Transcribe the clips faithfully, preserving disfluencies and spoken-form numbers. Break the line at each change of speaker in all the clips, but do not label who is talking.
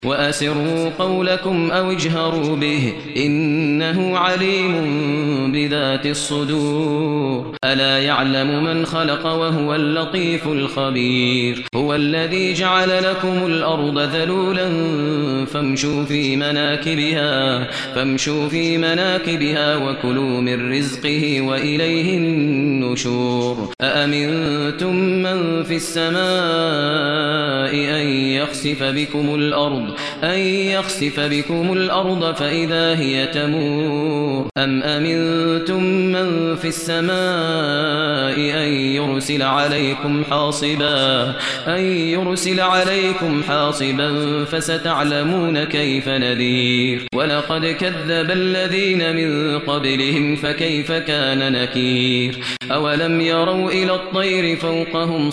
وأسروا قولكم أو اجهروا به إنه عليم بذات الصدور ألا يعلم من خلق وهو اللطيف الخبير هو الذي جعل لكم الأرض ذلولا فامشوا في مناكبها فامشوا في مناكبها وكلوا من رزقه وإليه النشور أأمنتم من في السماء أن يخسف بكم الأرض أن يخسف بكم الأرض فإذا هي تمور أم أمنتم من في السماء أن يرسل عليكم حاصبا أن يرسل عليكم حاصبا فستعلمون كيف نذير ولقد كذب الذين من قبلهم فكيف كان نكير أولم يروا إلى الطير فوقهم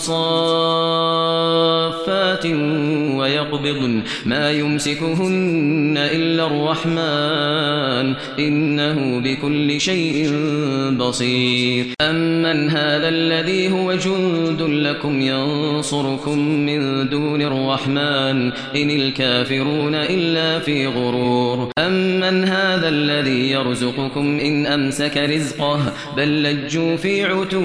صافات ويقبضن ما يمسكهن إلا الرحمن إنه بكل شيء بصير أمن هذا الذي هو جند لكم ينصركم من دون الرحمن إن الكافرون إلا في غرور أمن هذا الذي يرزقكم إن أمسك رزقه بل لجوا في عتو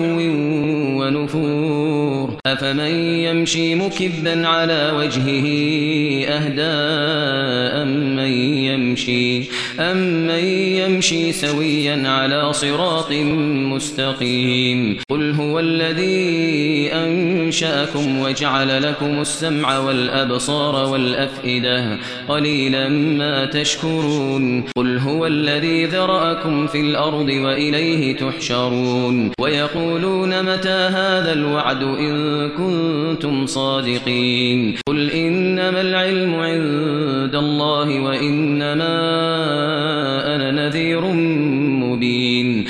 ونفور أفمن يمشي مكبا على وجهه أهدى أمن يمشي أمن يمشي سويا على صراط مستقيم قل هو الذي أنشأكم وجعل لكم السمع والأبصار والأفئدة قليلا ما تشكرون قل هو الذي ذرأكم في الأرض وإليه تحشرون ويقولون متى هذا الوعد إن كنتم صادقين قل إنما العلم عند الله وإنما أنا نذير مبين